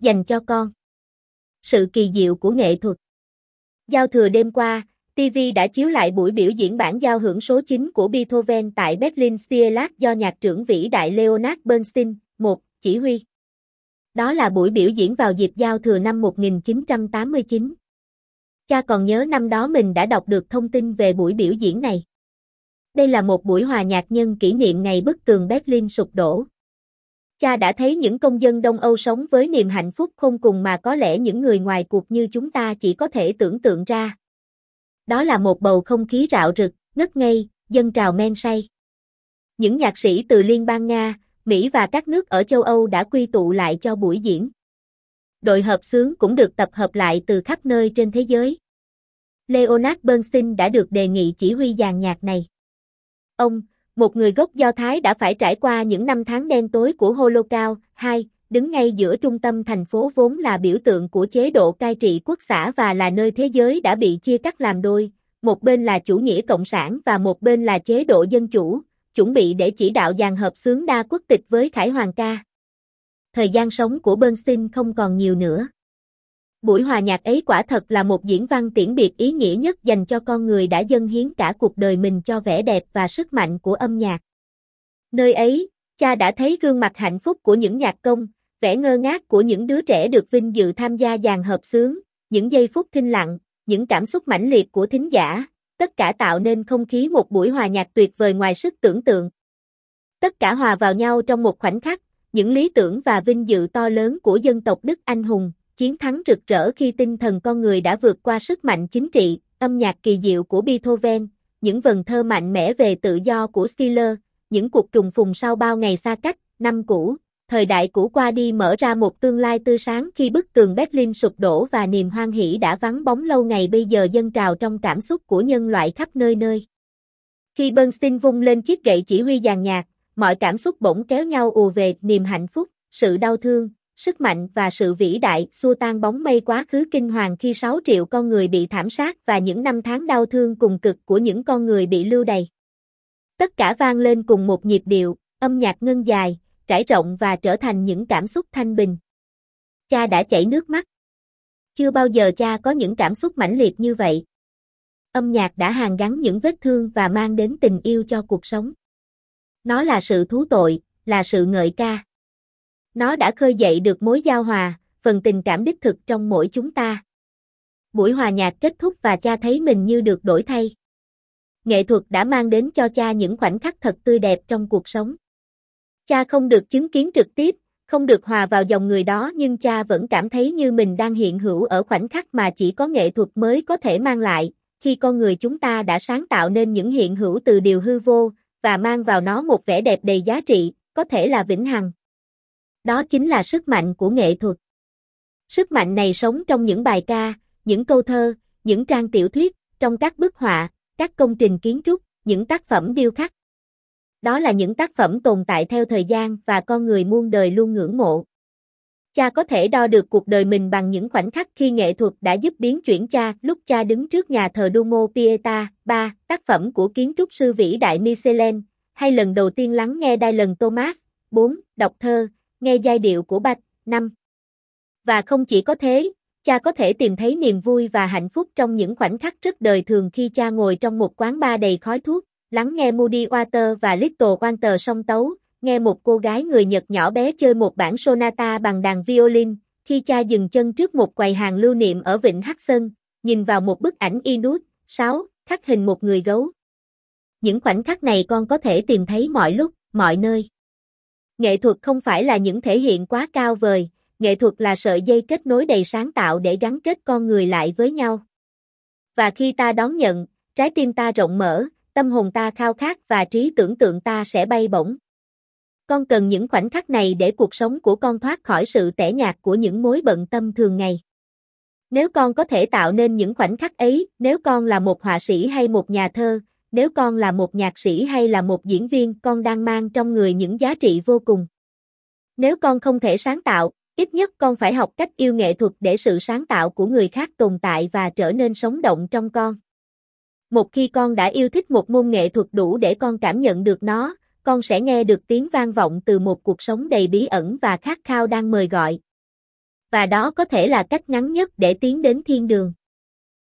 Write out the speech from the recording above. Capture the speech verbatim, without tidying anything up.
dành cho con. Sự kỳ diệu của nghệ thuật. Giao thừa đêm qua, ti vi đã chiếu lại buổi biểu diễn bản giao hưởng số chín của Beethoven tại Berlin Stierlac do nhạc trưởng vĩ đại Leonard Bernstein, một, chỉ huy. Đó là buổi biểu diễn vào dịp giao thừa năm một nghìn chín trăm tám mươi chín. Cha còn nhớ năm đó mình đã đọc được thông tin về buổi biểu diễn này. Đây là một buổi hòa nhạc nhân kỷ niệm ngày bức tường Berlin sụp đổ. Cha đã thấy những công dân Đông Âu sống với niềm hạnh phúc khôn cùng mà có lẽ những người ngoài cuộc như chúng ta chỉ có thể tưởng tượng ra. Đó là một bầu không khí rạo rực, ngất ngây, dân trào men say. Những nhạc sĩ từ Liên bang Nga, Mỹ và các nước ở châu Âu đã quy tụ lại cho buổi diễn. Đội hợp xướng cũng được tập hợp lại từ khắp nơi trên thế giới. Leonard Bernstein đã được đề nghị chỉ huy dàn nhạc này. Ông, một người gốc Do Thái đã phải trải qua những năm tháng đen tối của Holocaust, hai, đứng ngay giữa trung tâm thành phố vốn là biểu tượng của chế độ cai trị quốc xã và là nơi thế giới đã bị chia cắt làm đôi, một bên là chủ nghĩa cộng sản và một bên là chế độ dân chủ, chuẩn bị để chỉ đạo dàn hợp xướng đa quốc tịch với khải hoàn ca. Thời gian sống của Bernstein không còn nhiều nữa. Buổi hòa nhạc ấy quả thật là một diễn văn tiễn biệt ý nghĩa nhất dành cho con người đã dâng hiến cả cuộc đời mình cho vẻ đẹp và sức mạnh của âm nhạc. Nơi ấy, cha đã thấy gương mặt hạnh phúc của những nhạc công, vẻ ngơ ngác của những đứa trẻ được vinh dự tham gia dàn hợp xướng, những giây phút thinh lặng, những cảm xúc mãnh liệt của thính giả, tất cả tạo nên không khí một buổi hòa nhạc tuyệt vời ngoài sức tưởng tượng. Tất cả hòa vào nhau trong một khoảnh khắc, những lý tưởng và vinh dự to lớn của dân tộc Đức anh hùng, chiến thắng rực rỡ khi tinh thần con người đã vượt qua sức mạnh chính trị, âm nhạc kỳ diệu của Beethoven, những vần thơ mạnh mẽ về tự do của Schiller, những cuộc trùng phùng sau bao ngày xa cách, năm cũ, thời đại cũ qua đi mở ra một tương lai tươi sáng khi bức tường Berlin sụp đổ và niềm hoan hỷ đã vắng bóng lâu ngày bây giờ dâng trào trong cảm xúc của nhân loại khắp nơi nơi. Khi Bernstein vung lên chiếc gậy chỉ huy dàn nhạc, mọi cảm xúc bỗng kéo nhau ùa về, niềm hạnh phúc, sự đau thương, sức mạnh và sự vĩ đại xua tan bóng mây quá khứ kinh hoàng khi sáu triệu con người bị thảm sát và những năm tháng đau thương cùng cực của những con người bị lưu đày. Tất cả vang lên cùng một nhịp điệu, âm nhạc ngân dài, trải rộng và trở thành những cảm xúc thanh bình. Cha đã chảy nước mắt. Chưa bao giờ cha có những cảm xúc mãnh liệt như vậy. Âm nhạc đã hàn gắn những vết thương và mang đến tình yêu cho cuộc sống. Nó là sự thú tội, là sự ngợi ca. Nó đã khơi dậy được mối giao hòa, phần tình cảm đích thực trong mỗi chúng ta. Buổi hòa nhạc kết thúc và cha thấy mình như được đổi thay. Nghệ thuật đã mang đến cho cha những khoảnh khắc thật tươi đẹp trong cuộc sống. Cha không được chứng kiến trực tiếp, không được hòa vào dòng người đó nhưng cha vẫn cảm thấy như mình đang hiện hữu ở khoảnh khắc mà chỉ có nghệ thuật mới có thể mang lại, khi con người chúng ta đã sáng tạo nên những hiện hữu từ điều hư vô, và mang vào nó một vẻ đẹp đầy giá trị, có thể là vĩnh hằng. Đó chính là sức mạnh của nghệ thuật. Sức mạnh này sống trong những bài ca, những câu thơ, những trang tiểu thuyết, trong các bức họa, các công trình kiến trúc, những tác phẩm điêu khắc. Đó là những tác phẩm tồn tại theo thời gian và con người muôn đời luôn ngưỡng mộ. Cha có thể đo được cuộc đời mình bằng những khoảnh khắc khi nghệ thuật đã giúp biến chuyển cha, lúc cha đứng trước nhà thờ Duomo Pietà, ba, tác phẩm của kiến trúc sư vĩ đại Michelin, hay lần đầu tiên lắng nghe Dylan Thomas, bốn, đọc thơ, nghe giai điệu của Bach, năm. Và không chỉ có thế, cha có thể tìm thấy niềm vui và hạnh phúc trong những khoảnh khắc rất đời thường khi cha ngồi trong một quán bar đầy khói thuốc, lắng nghe Muddy Water và Little Walter song tấu, nghe một cô gái người Nhật nhỏ bé chơi một bản sonata bằng đàn violin, khi cha dừng chân trước một quầy hàng lưu niệm ở vịnh Hudson, nhìn vào một bức ảnh Inut, sáu, khắc hình một người gấu. Những khoảnh khắc này con có thể tìm thấy mọi lúc, mọi nơi. Nghệ thuật không phải là những thể hiện quá cao vời, nghệ thuật là sợi dây kết nối đầy sáng tạo để gắn kết con người lại với nhau. Và khi ta đón nhận, trái tim ta rộng mở, tâm hồn ta khao khát và trí tưởng tượng ta sẽ bay bổng. Con cần những khoảnh khắc này để cuộc sống của con thoát khỏi sự tẻ nhạt của những mối bận tâm thường ngày. Nếu con có thể tạo nên những khoảnh khắc ấy, nếu con là một họa sĩ hay một nhà thơ, nếu con là một nhạc sĩ hay là một diễn viên, con đang mang trong người những giá trị vô cùng. Nếu con không thể sáng tạo, ít nhất con phải học cách yêu nghệ thuật để sự sáng tạo của người khác tồn tại và trở nên sống động trong con. Một khi con đã yêu thích một môn nghệ thuật đủ để con cảm nhận được nó, con sẽ nghe được tiếng vang vọng từ một cuộc sống đầy bí ẩn và khát khao đang mời gọi. Và đó có thể là cách ngắn nhất để tiến đến thiên đường.